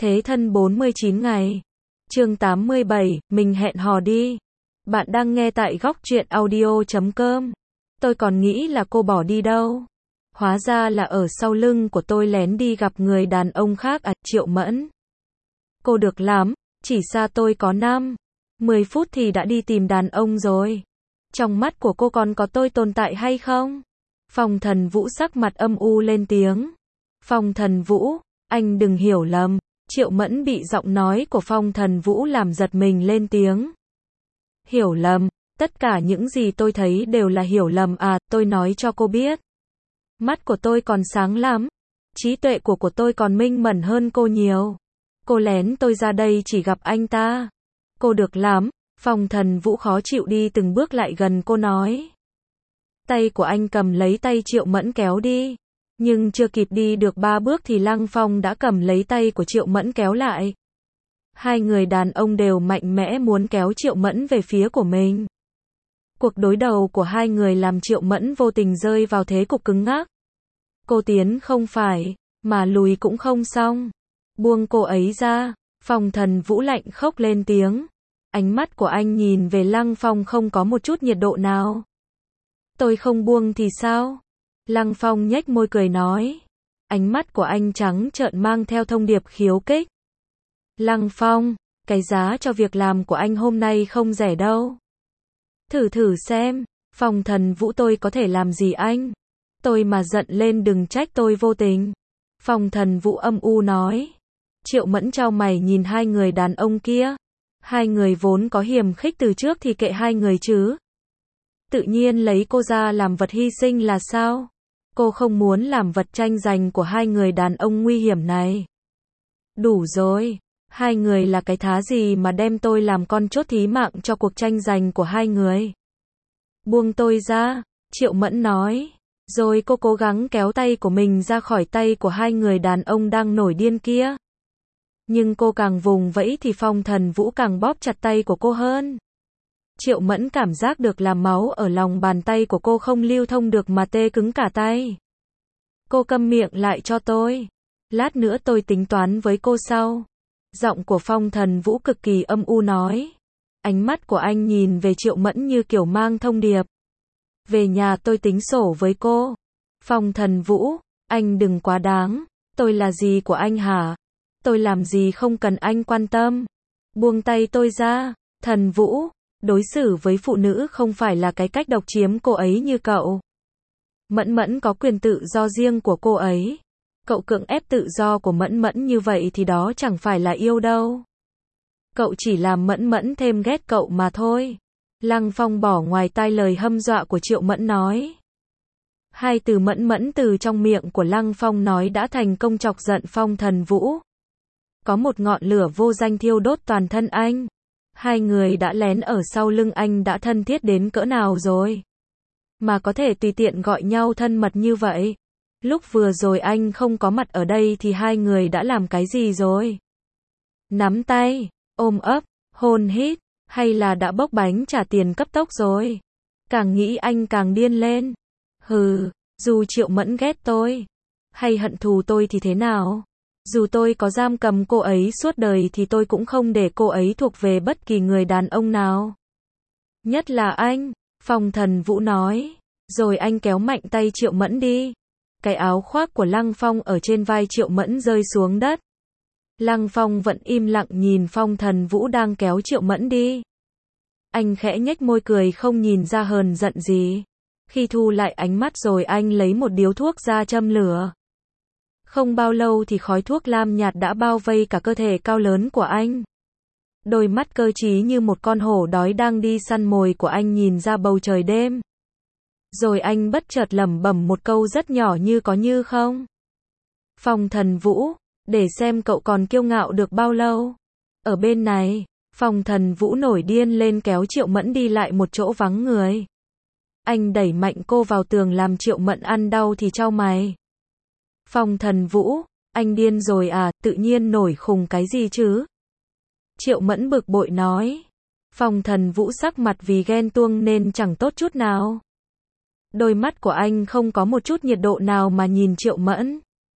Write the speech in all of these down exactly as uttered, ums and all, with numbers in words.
Thế thân bốn mươi chín ngày. Chương tám mươi bảy, mình hẹn hò đi. Bạn đang nghe tại góc truyện audio chấm com. Tôi còn nghĩ là cô bỏ đi đâu. Hóa ra là ở sau lưng của tôi lén đi gặp người đàn ông khác à, Triệu Mẫn. Cô được lắm, chỉ xa tôi có năm, mười phút thì đã đi tìm đàn ông rồi. Trong mắt của cô còn có tôi tồn tại hay không? Phong Thần Vũ sắc mặt âm u lên tiếng. Phong Thần Vũ, anh đừng hiểu lầm. Triệu Mẫn bị giọng nói của Phong Thần Vũ làm giật mình lên tiếng. Hiểu lầm, tất cả những gì tôi thấy đều là hiểu lầm à, tôi nói cho cô biết. Mắt của tôi còn sáng lắm, trí tuệ của của tôi còn minh mẫn hơn cô nhiều. Cô lén tôi ra đây chỉ gặp anh ta. Cô được lắm. Phong Thần Vũ khó chịu đi từng bước lại gần cô nói. Tay của anh cầm lấy tay Triệu Mẫn kéo đi. Nhưng chưa kịp đi được ba bước thì Lăng Phong đã cầm lấy tay của Triệu Mẫn kéo lại. Hai người đàn ông đều mạnh mẽ muốn kéo Triệu Mẫn về phía của mình. Cuộc đối đầu của hai người làm Triệu Mẫn vô tình rơi vào thế cục cứng ngắc. Cô tiến không phải, mà lùi cũng không xong. Buông cô ấy ra. Phong Thần Vũ lạnh khốc lên tiếng. Ánh mắt của anh nhìn về Lăng Phong không có một chút nhiệt độ nào. Tôi không buông thì sao? Lăng Phong nhếch môi cười nói. Ánh mắt của anh trắng trợn mang theo thông điệp khiêu khích. Lăng Phong, cái giá cho việc làm của anh hôm nay không rẻ đâu. Thử thử xem, Phong Thần Vũ tôi có thể làm gì anh? Tôi mà giận lên đừng trách tôi vô tình. Phong Thần Vũ âm u nói. Triệu Mẫn chau mày nhìn hai người đàn ông kia. Hai người vốn có hiềm khích từ trước thì kệ hai người chứ. Tự nhiên lấy cô ra làm vật hy sinh là sao? Cô không muốn làm vật tranh giành của hai người đàn ông nguy hiểm này. Đủ rồi, hai người là cái thá gì mà đem tôi làm con chốt thí mạng cho cuộc tranh giành của hai người. Buông tôi ra, Triệu Mẫn nói. Rồi cô cố gắng kéo tay của mình ra khỏi tay của hai người đàn ông đang nổi điên kia. Nhưng cô càng vùng vẫy thì Phong Thần Vũ càng bóp chặt tay của cô hơn. Triệu Mẫn cảm giác được là máu ở lòng bàn tay của cô không lưu thông được mà tê cứng cả tay. Cô câm miệng lại cho tôi. Lát nữa tôi tính toán với cô sau. Giọng của Phong Thần Vũ cực kỳ âm u nói. Ánh mắt của anh nhìn về Triệu Mẫn như kiểu mang thông điệp. Về nhà tôi tính sổ với cô. Phong Thần Vũ, anh đừng quá đáng. Tôi là gì của anh hả? Tôi làm gì không cần anh quan tâm. Buông tay tôi ra. Thần Vũ, đối xử với phụ nữ không phải là cái cách độc chiếm cô ấy như cậu. Mẫn Mẫn có quyền tự do riêng của cô ấy. Cậu cưỡng ép tự do của Mẫn Mẫn như vậy thì đó chẳng phải là yêu đâu. Cậu chỉ làm Mẫn Mẫn thêm ghét cậu mà thôi. Lăng Phong bỏ ngoài tai lời hâm dọa của Triệu Mẫn nói. Hai từ Mẫn Mẫn từ trong miệng của Lăng Phong nói đã thành công chọc giận Phong Thần Vũ. Có một ngọn lửa vô danh thiêu đốt toàn thân anh. Hai người đã lén ở sau lưng anh đã thân thiết đến cỡ nào rồi. Mà có thể tùy tiện gọi nhau thân mật như vậy. Lúc vừa rồi anh không có mặt ở đây thì hai người đã làm cái gì rồi? Nắm tay, ôm ấp, hôn hít, hay là đã bốc bánh trả tiền cấp tốc rồi? Càng nghĩ anh càng điên lên. Hừ, dù Triệu Mẫn ghét tôi, hay hận thù tôi thì thế nào? Dù tôi có giam cầm cô ấy suốt đời thì tôi cũng không để cô ấy thuộc về bất kỳ người đàn ông nào. Nhất là anh, Phong Thần Vũ nói. Rồi anh kéo mạnh tay Triệu Mẫn đi. Cái áo khoác của Lăng Phong ở trên vai Triệu Mẫn rơi xuống đất. Lăng Phong vẫn im lặng nhìn Phong Thần Vũ đang kéo Triệu Mẫn đi. Anh khẽ nhếch môi cười không nhìn ra hờn giận gì. Khi thu lại ánh mắt rồi anh lấy một điếu thuốc ra châm lửa. Không bao lâu thì khói thuốc lam nhạt đã bao vây cả cơ thể cao lớn của anh. Đôi mắt cơ trí như một con hổ đói đang đi săn mồi của anh nhìn ra bầu trời đêm. Rồi anh bất chợt lẩm bẩm một câu rất nhỏ như có như không. Phong Thần Vũ, để xem cậu còn kiêu ngạo được bao lâu. Ở bên này, Phong Thần Vũ nổi điên lên kéo Triệu Mẫn đi lại một chỗ vắng người. Anh đẩy mạnh cô vào tường làm Triệu Mẫn ăn đau thì chau mày. Phong Thần Vũ, anh điên rồi à, tự nhiên nổi khùng cái gì chứ? Triệu Mẫn bực bội nói. Phong Thần Vũ sắc mặt vì ghen tuông nên chẳng tốt chút nào. Đôi mắt của anh không có một chút nhiệt độ nào mà nhìn Triệu Mẫn.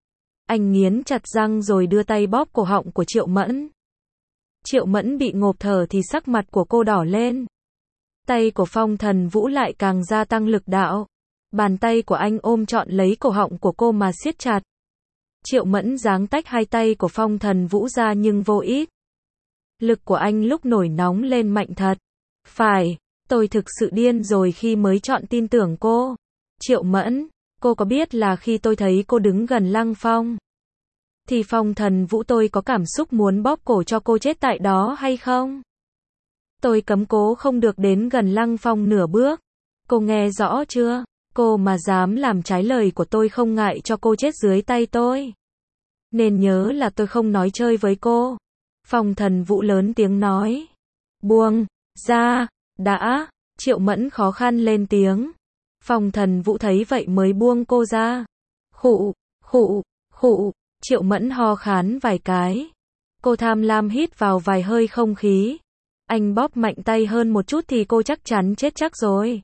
Anh nghiến chặt răng rồi đưa tay bóp cổ họng của Triệu Mẫn. Triệu Mẫn bị ngộp thở thì sắc mặt của cô đỏ lên. Tay của Phong Thần Vũ lại càng gia tăng lực đạo. Bàn tay của anh ôm trọn lấy cổ họng của cô mà siết chặt. Triệu Mẫn giáng tách hai tay của Phong Thần Vũ ra nhưng vô ích. Lực của anh lúc nổi nóng lên mạnh thật. Phải, tôi thực sự điên rồi khi mới chọn tin tưởng cô. Triệu Mẫn, cô có biết là khi tôi thấy cô đứng gần Lăng Phong, thì Phong Thần Vũ tôi có cảm xúc muốn bóp cổ cho cô chết tại đó hay không? Tôi cấm cố không được đến gần Lăng Phong nửa bước. Cô nghe rõ chưa? Cô mà dám làm trái lời của tôi không ngại cho cô chết dưới tay tôi. Nên nhớ là tôi không nói chơi với cô. Phong Thần Vũ lớn tiếng nói. Buông ra, đã. Triệu Mẫn khó khăn lên tiếng. Phong Thần Vũ thấy vậy mới buông cô ra. Khụ, khụ, khụ. Triệu Mẫn ho khán vài cái. Cô tham lam hít vào vài hơi không khí. Anh bóp mạnh tay hơn một chút thì cô chắc chắn chết chắc rồi.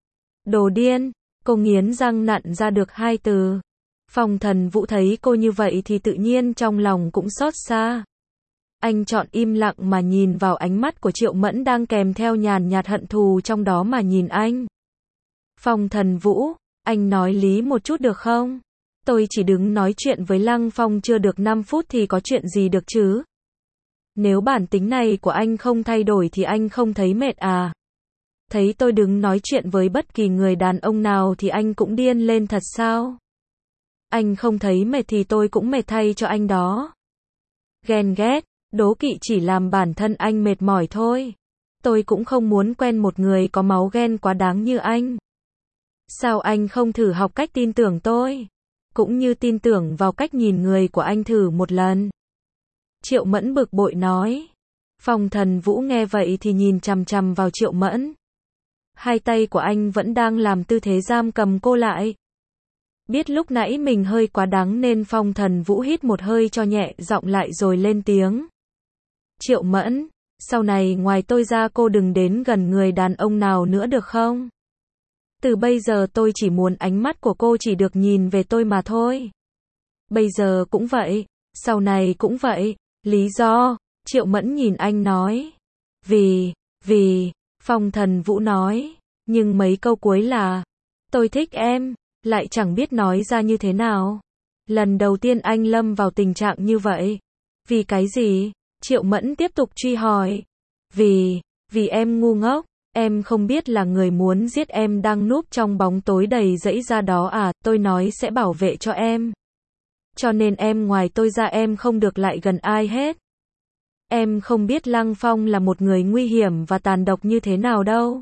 Đồ điên. Cô nghiến răng nặn ra được hai từ. Phong Thần Vũ thấy cô như vậy thì tự nhiên trong lòng cũng xót xa. Anh chọn im lặng mà nhìn vào ánh mắt của Triệu Mẫn đang kèm theo nhàn nhạt hận thù trong đó mà nhìn anh. Phong Thần Vũ, anh nói lý một chút được không? Tôi chỉ đứng nói chuyện với Lăng Phong chưa được năm phút thì có chuyện gì được chứ? Nếu bản tính này của anh không thay đổi thì anh không thấy mệt à? Thấy tôi đứng nói chuyện với bất kỳ người đàn ông nào thì anh cũng điên lên thật sao? Anh không thấy mệt thì tôi cũng mệt thay cho anh đó. Ghen ghét, đố kỵ chỉ làm bản thân anh mệt mỏi thôi. Tôi cũng không muốn quen một người có máu ghen quá đáng như anh. Sao anh không thử học cách tin tưởng tôi? Cũng như tin tưởng vào cách nhìn người của anh thử một lần. Triệu Mẫn bực bội nói. Phong Thần Vũ nghe vậy thì nhìn chằm chằm vào Triệu Mẫn. Hai tay của anh vẫn đang làm tư thế giam cầm cô lại. Biết lúc nãy mình hơi quá đáng nên Phong Thần Vũ hít một hơi cho nhẹ giọng lại rồi lên tiếng. Triệu Mẫn, sau này ngoài tôi ra cô đừng đến gần người đàn ông nào nữa được không? Từ bây giờ tôi chỉ muốn ánh mắt của cô chỉ được nhìn về tôi mà thôi. Bây giờ cũng vậy, sau này cũng vậy. Lý do? Triệu Mẫn nhìn anh nói. Vì, vì, Phong Thần Vũ nói. Nhưng mấy câu cuối là, tôi thích em, lại chẳng biết nói ra như thế nào. Lần đầu tiên anh lâm vào tình trạng như vậy. Vì cái gì? Triệu Mẫn tiếp tục truy hỏi. Vì, vì em ngu ngốc. Em không biết là người muốn giết em đang núp trong bóng tối đầy rẫy ra đó à, tôi nói sẽ bảo vệ cho em. Cho nên em ngoài tôi ra em không được lại gần ai hết. Em không biết Lăng Phong là một người nguy hiểm và tàn độc như thế nào đâu.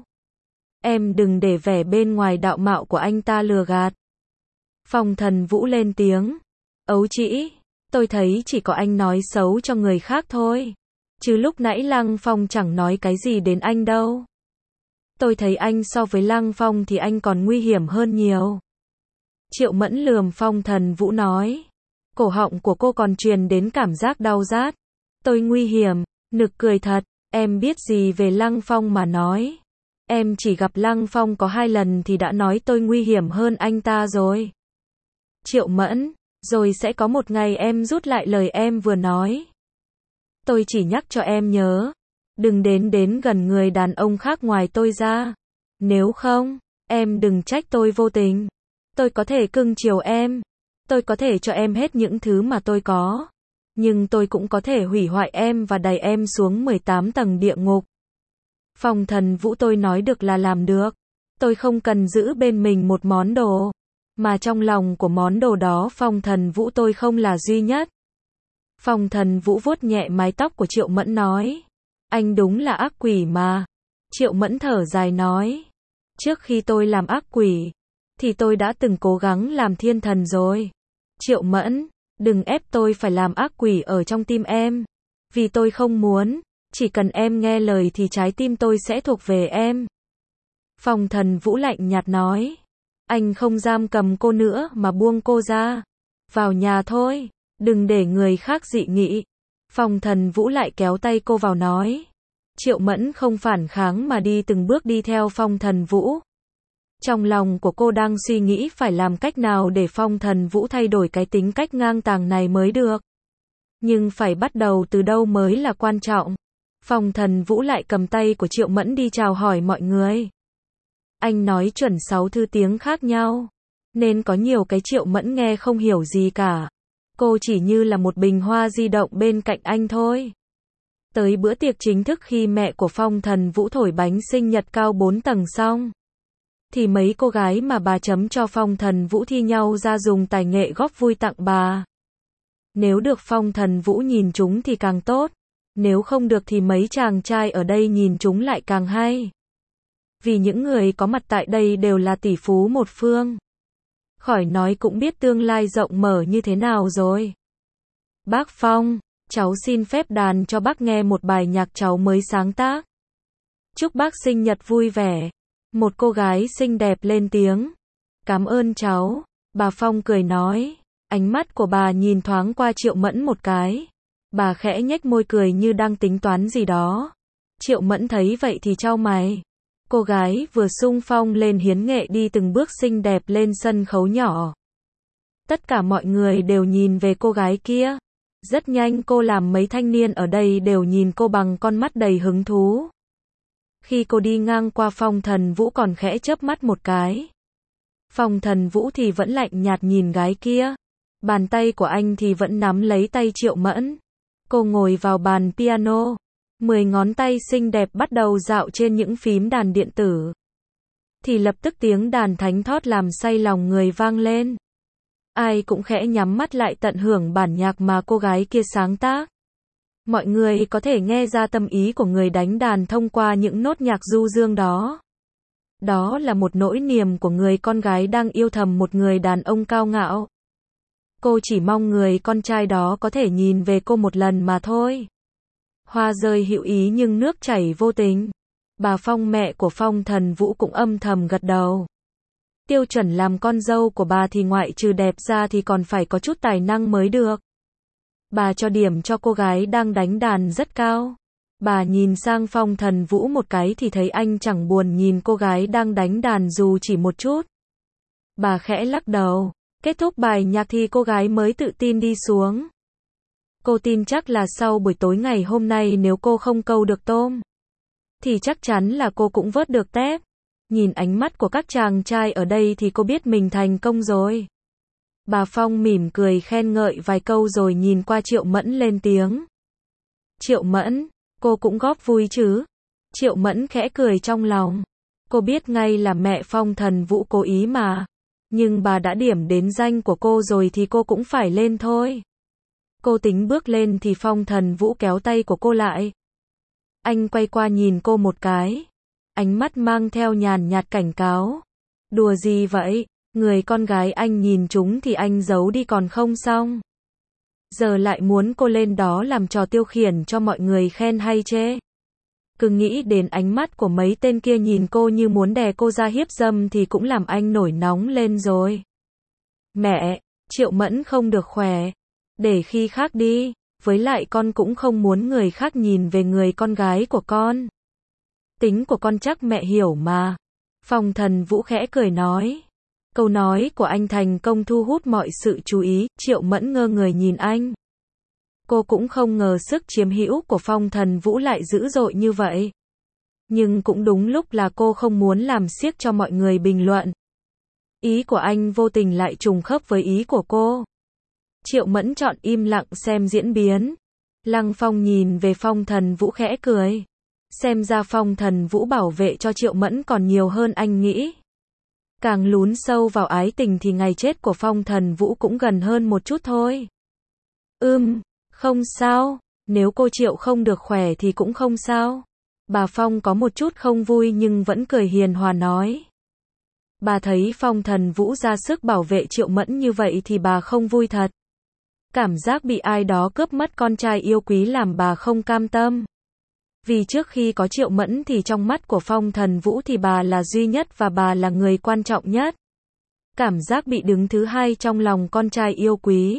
Em đừng để vẻ bên ngoài đạo mạo của anh ta lừa gạt. Phong Thần Vũ lên tiếng. Ấu trĩ, tôi thấy chỉ có anh nói xấu cho người khác thôi. Chứ lúc nãy Lăng Phong chẳng nói cái gì đến anh đâu. Tôi thấy anh so với Lăng Phong thì anh còn nguy hiểm hơn nhiều. Triệu Mẫn lườm Phong Thần Vũ nói. Cổ họng của cô còn truyền đến cảm giác đau rát. Tôi nguy hiểm, nực cười thật, em biết gì về Lăng Phong mà nói. Em chỉ gặp Lăng Phong có hai lần thì đã nói tôi nguy hiểm hơn anh ta rồi. Triệu Mẫn, rồi sẽ có một ngày em rút lại lời em vừa nói. Tôi chỉ nhắc cho em nhớ. Đừng đến đến gần người đàn ông khác ngoài tôi ra. Nếu không, em đừng trách tôi vô tình. Tôi có thể cưng chiều em. Tôi có thể cho em hết những thứ mà tôi có. Nhưng tôi cũng có thể hủy hoại em và đẩy em xuống mười tám tầng địa ngục. Phong Thần Vũ tôi nói được là làm được. Tôi không cần giữ bên mình một món đồ. Mà trong lòng của món đồ đó Phong Thần Vũ tôi không là duy nhất. Phong Thần Vũ vuốt nhẹ mái tóc của Triệu Mẫn nói. Anh đúng là ác quỷ mà. Triệu Mẫn thở dài nói. Trước khi tôi làm ác quỷ, thì tôi đã từng cố gắng làm thiên thần rồi. Triệu Mẫn, đừng ép tôi phải làm ác quỷ ở trong tim em. Vì tôi không muốn, chỉ cần em nghe lời thì trái tim tôi sẽ thuộc về em. Phong Thần Vũ lạnh nhạt nói. Anh không giam cầm cô nữa mà buông cô ra. Vào nhà thôi, đừng để người khác dị nghị. Phong Thần Vũ lại kéo tay cô vào nói. Triệu Mẫn không phản kháng mà đi từng bước đi theo Phong Thần Vũ. Trong lòng của cô đang suy nghĩ phải làm cách nào để Phong Thần Vũ thay đổi cái tính cách ngang tàng này mới được. Nhưng phải bắt đầu từ đâu mới là quan trọng. Phong Thần Vũ lại cầm tay của Triệu Mẫn đi chào hỏi mọi người. Anh nói chuẩn sáu thứ tiếng khác nhau, nên có nhiều cái Triệu Mẫn nghe không hiểu gì cả. Cô chỉ như là một bình hoa di động bên cạnh anh thôi. Tới bữa tiệc chính thức khi mẹ của Phong Thần Vũ thổi bánh sinh nhật cao bốn tầng xong, thì mấy cô gái mà bà chấm cho Phong Thần Vũ thi nhau ra dùng tài nghệ góp vui tặng bà. Nếu được Phong Thần Vũ nhìn chúng thì càng tốt, nếu không được thì mấy chàng trai ở đây nhìn chúng lại càng hay. Vì những người có mặt tại đây đều là tỷ phú một phương. Khỏi nói cũng biết tương lai rộng mở như thế nào rồi. Bác Phong, cháu xin phép đàn cho bác nghe một bài nhạc cháu mới sáng tác. Chúc bác sinh nhật vui vẻ. Một cô gái xinh đẹp lên tiếng. Cảm ơn cháu, bà Phong cười nói. Ánh mắt của bà nhìn thoáng qua Triệu Mẫn một cái. Bà khẽ nhếch môi cười như đang tính toán gì đó. Triệu Mẫn thấy vậy thì chau mày. Cô gái vừa xung phong lên hiến nghệ đi từng bước xinh đẹp lên sân khấu nhỏ. Tất cả mọi người đều nhìn về cô gái kia. Rất nhanh cô làm mấy thanh niên ở đây đều nhìn cô bằng con mắt đầy hứng thú. Khi cô đi ngang qua Phong Thần Vũ còn khẽ chớp mắt một cái. Phong Thần Vũ thì vẫn lạnh nhạt nhìn gái kia. Bàn tay của anh thì vẫn nắm lấy tay Triệu Mẫn. Cô ngồi vào bàn piano. Mười ngón tay xinh đẹp bắt đầu dạo trên những phím đàn điện tử. Thì lập tức tiếng đàn thánh thót làm say lòng người vang lên. Ai cũng khẽ nhắm mắt lại tận hưởng bản nhạc mà cô gái kia sáng tác. Mọi người có thể nghe ra tâm ý của người đánh đàn thông qua những nốt nhạc du dương đó. Đó là một nỗi niềm của người con gái đang yêu thầm một người đàn ông cao ngạo. Cô chỉ mong người con trai đó có thể nhìn về cô một lần mà thôi. Hoa rơi hữu ý nhưng nước chảy vô tình. Bà Phong mẹ của Phong Thần Vũ cũng âm thầm gật đầu. Tiêu chuẩn làm con dâu của bà thì ngoại trừ đẹp ra thì còn phải có chút tài năng mới được. Bà cho điểm cho cô gái đang đánh đàn rất cao. Bà nhìn sang Phong Thần Vũ một cái thì thấy anh chẳng buồn nhìn cô gái đang đánh đàn dù chỉ một chút. Bà khẽ lắc đầu. Kết thúc bài nhạc thì cô gái mới tự tin đi xuống. Cô tin chắc là sau buổi tối ngày hôm nay nếu cô không câu được tôm, thì chắc chắn là cô cũng vớt được tép. Nhìn ánh mắt của các chàng trai ở đây thì cô biết mình thành công rồi. Bà Phong mỉm cười khen ngợi vài câu rồi nhìn qua Triệu Mẫn lên tiếng. Triệu Mẫn, cô cũng góp vui chứ? Triệu Mẫn khẽ cười trong lòng. Cô biết ngay là mẹ Phong Thần Vũ cố ý mà. Nhưng bà đã điểm đến danh của cô rồi thì cô cũng phải lên thôi. Cô tính bước lên thì Phong Thần Vũ kéo tay của cô lại. Anh quay qua nhìn cô một cái. Ánh mắt mang theo nhàn nhạt cảnh cáo. Đùa gì vậy? Người con gái anh nhìn chúng thì anh giấu đi còn không xong. Giờ lại muốn cô lên đó làm trò tiêu khiển cho mọi người khen hay chê. Cứ nghĩ đến ánh mắt của mấy tên kia nhìn cô như muốn đè cô ra hiếp dâm thì cũng làm anh nổi nóng lên rồi. Mẹ, Triệu Mẫn không được khỏe. Để khi khác đi. Với lại con cũng không muốn người khác nhìn về người con gái của con. Tính của con chắc mẹ hiểu mà. Phong Thần Vũ khẽ cười nói. Câu nói của anh thành công thu hút mọi sự chú ý. Triệu Mẫn ngơ người nhìn anh. Cô cũng không ngờ sức chiếm hữu của Phong Thần Vũ lại dữ dội như vậy. Nhưng cũng đúng lúc là cô không muốn làm xiếc cho mọi người bình luận. Ý của anh vô tình lại trùng khớp với ý của cô. Triệu Mẫn chọn im lặng xem diễn biến. Lăng Phong nhìn về Phong Thần Vũ khẽ cười. Xem ra Phong Thần Vũ bảo vệ cho Triệu Mẫn còn nhiều hơn anh nghĩ. Càng lún sâu vào ái tình thì ngày chết của Phong Thần Vũ cũng gần hơn một chút thôi. Ừm, không sao, nếu cô Triệu không được khỏe thì cũng không sao. Bà Phong có một chút không vui nhưng vẫn cười hiền hòa nói. Bà thấy Phong Thần Vũ ra sức bảo vệ Triệu Mẫn như vậy thì bà không vui thật. Cảm giác bị ai đó cướp mất con trai yêu quý làm bà không cam tâm. Vì trước khi có Triệu Mẫn thì trong mắt của Phong Thần Vũ thì bà là duy nhất và bà là người quan trọng nhất. Cảm giác bị đứng thứ hai trong lòng con trai yêu quý.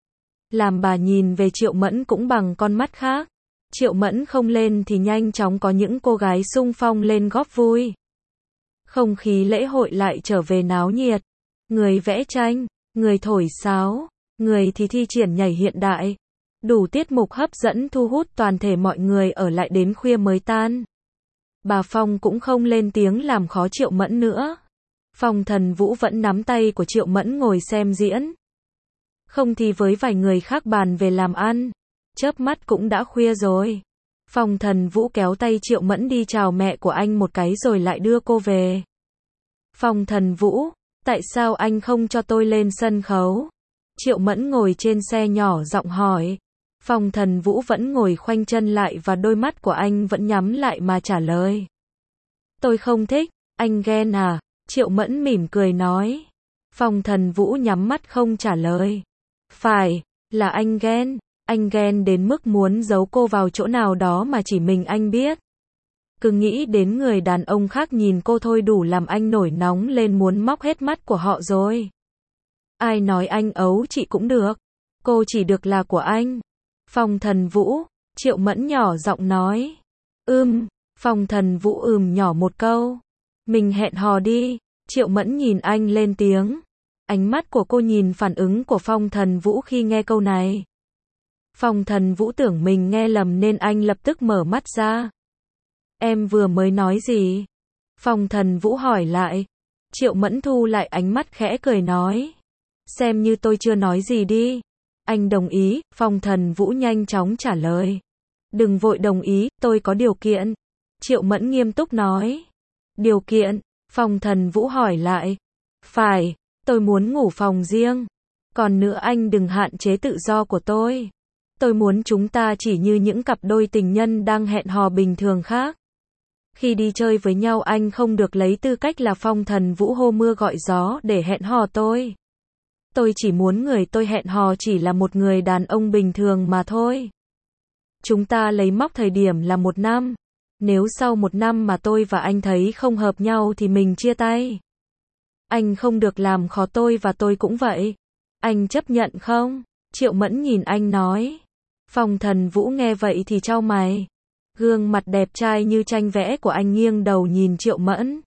Làm bà nhìn về Triệu Mẫn cũng bằng con mắt khác. Triệu Mẫn không lên thì nhanh chóng có những cô gái xung phong lên góp vui. Không khí lễ hội lại trở về náo nhiệt. Người vẽ tranh, người thổi sáo, người thì thi triển nhảy hiện đại. Đủ tiết mục hấp dẫn thu hút toàn thể mọi người ở lại đến khuya mới tan. Bà Phong cũng không lên tiếng làm khó Triệu Mẫn nữa. Phong Thần Vũ vẫn nắm tay của Triệu Mẫn ngồi xem diễn. Không thì với vài người khác bàn về làm ăn. Chớp mắt cũng đã khuya rồi. Phong Thần Vũ kéo tay Triệu Mẫn đi chào mẹ của anh một cái rồi lại đưa cô về. Phong Thần Vũ, tại sao anh không cho tôi lên sân khấu? Triệu Mẫn ngồi trên xe nhỏ giọng hỏi. Phong Thần Vũ vẫn ngồi khoanh chân lại và đôi mắt của anh vẫn nhắm lại mà trả lời. Tôi không thích, anh ghen à? Triệu Mẫn mỉm cười nói. Phong Thần Vũ nhắm mắt không trả lời. Phải, là anh ghen, anh ghen đến mức muốn giấu cô vào chỗ nào đó mà chỉ mình anh biết. Cứ nghĩ đến người đàn ông khác nhìn cô thôi đủ làm anh nổi nóng lên muốn móc hết mắt của họ rồi. Ai nói anh ấu chị cũng được, cô chỉ được là của anh. Phong Thần Vũ, Triệu Mẫn nhỏ giọng nói. Ưm, Phong Thần Vũ ừm nhỏ một câu. Mình hẹn hò đi, Triệu Mẫn nhìn anh lên tiếng. Ánh mắt của cô nhìn phản ứng của Phong Thần Vũ khi nghe câu này. Phong Thần Vũ tưởng mình nghe lầm nên anh lập tức mở mắt ra. Em vừa mới nói gì? Phong Thần Vũ hỏi lại. Triệu Mẫn thu lại ánh mắt khẽ cười nói. Xem như tôi chưa nói gì đi. Anh đồng ý, Phong Thần Vũ nhanh chóng trả lời. Đừng vội đồng ý, tôi có điều kiện. Triệu Mẫn nghiêm túc nói. Điều kiện? Phong Thần Vũ hỏi lại. Phải, tôi muốn ngủ phòng riêng. Còn nữa anh đừng hạn chế tự do của tôi. Tôi muốn chúng ta chỉ như những cặp đôi tình nhân đang hẹn hò bình thường khác. Khi đi chơi với nhau anh không được lấy tư cách là Phong Thần Vũ hô mưa gọi gió để hẹn hò tôi. Tôi chỉ muốn người tôi hẹn hò chỉ là một người đàn ông bình thường mà thôi. Chúng ta lấy mốc thời điểm là một năm. Nếu sau một năm mà tôi và anh thấy không hợp nhau thì mình chia tay. Anh không được làm khó tôi và tôi cũng vậy. Anh chấp nhận không? Triệu Mẫn nhìn anh nói. Phong Thần Vũ nghe vậy thì chau mày. Gương mặt đẹp trai như tranh vẽ của anh nghiêng đầu nhìn Triệu Mẫn.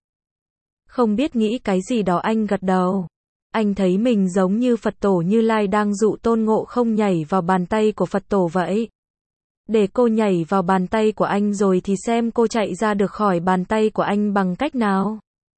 Không biết nghĩ cái gì đó anh gật đầu. Anh thấy mình giống như Phật tổ Như Lai đang dụ Tôn Ngộ Không nhảy vào bàn tay của Phật tổ vậy. Để cô nhảy vào bàn tay của anh rồi thì xem cô chạy ra được khỏi bàn tay của anh bằng cách nào.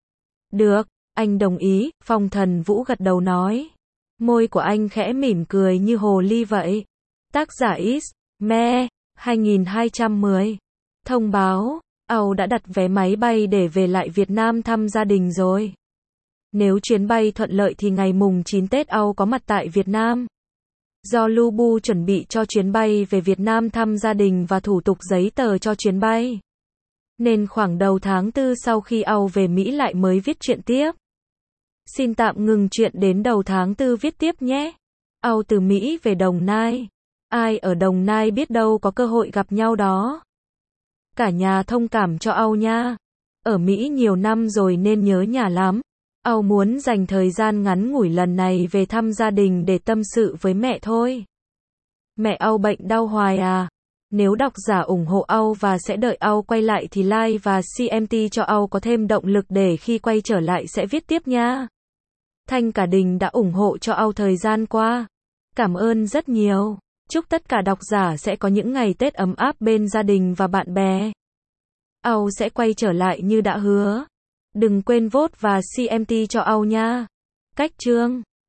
Được, anh đồng ý, Phong Thần Vũ gật đầu nói. Môi của anh khẽ mỉm cười như hồ ly vậy. Tác giả Is, Me, hai nghìn hai trăm mười. Thông báo, Âu đã đặt vé máy bay để về lại Việt Nam thăm gia đình rồi. Nếu chuyến bay thuận lợi thì ngày mùng chín Tết Âu có mặt tại Việt Nam. Do Lubu chuẩn bị cho chuyến bay về Việt Nam thăm gia đình và thủ tục giấy tờ cho chuyến bay. Nên khoảng đầu tháng tư sau khi Âu về Mỹ lại mới viết truyện tiếp. Xin tạm ngừng chuyện đến đầu tháng tư viết tiếp nhé. Âu từ Mỹ về Đồng Nai. Ai ở Đồng Nai biết đâu có cơ hội gặp nhau đó. Cả nhà thông cảm cho Âu nha. Ở Mỹ nhiều năm rồi nên nhớ nhà lắm. Âu muốn dành thời gian ngắn ngủi lần này về thăm gia đình để tâm sự với mẹ thôi. Mẹ Âu bệnh đau hoài à? Nếu độc giả ủng hộ Âu và sẽ đợi Âu quay lại thì like và comment cho Âu có thêm động lực để khi quay trở lại sẽ viết tiếp nha. Thanh Cả Đình đã ủng hộ cho Âu thời gian qua. Cảm ơn rất nhiều. Chúc tất cả độc giả sẽ có những ngày Tết ấm áp bên gia đình và bạn bè. Âu sẽ quay trở lại như đã hứa. Đừng quên vote và comment cho Âu nha. Cách chương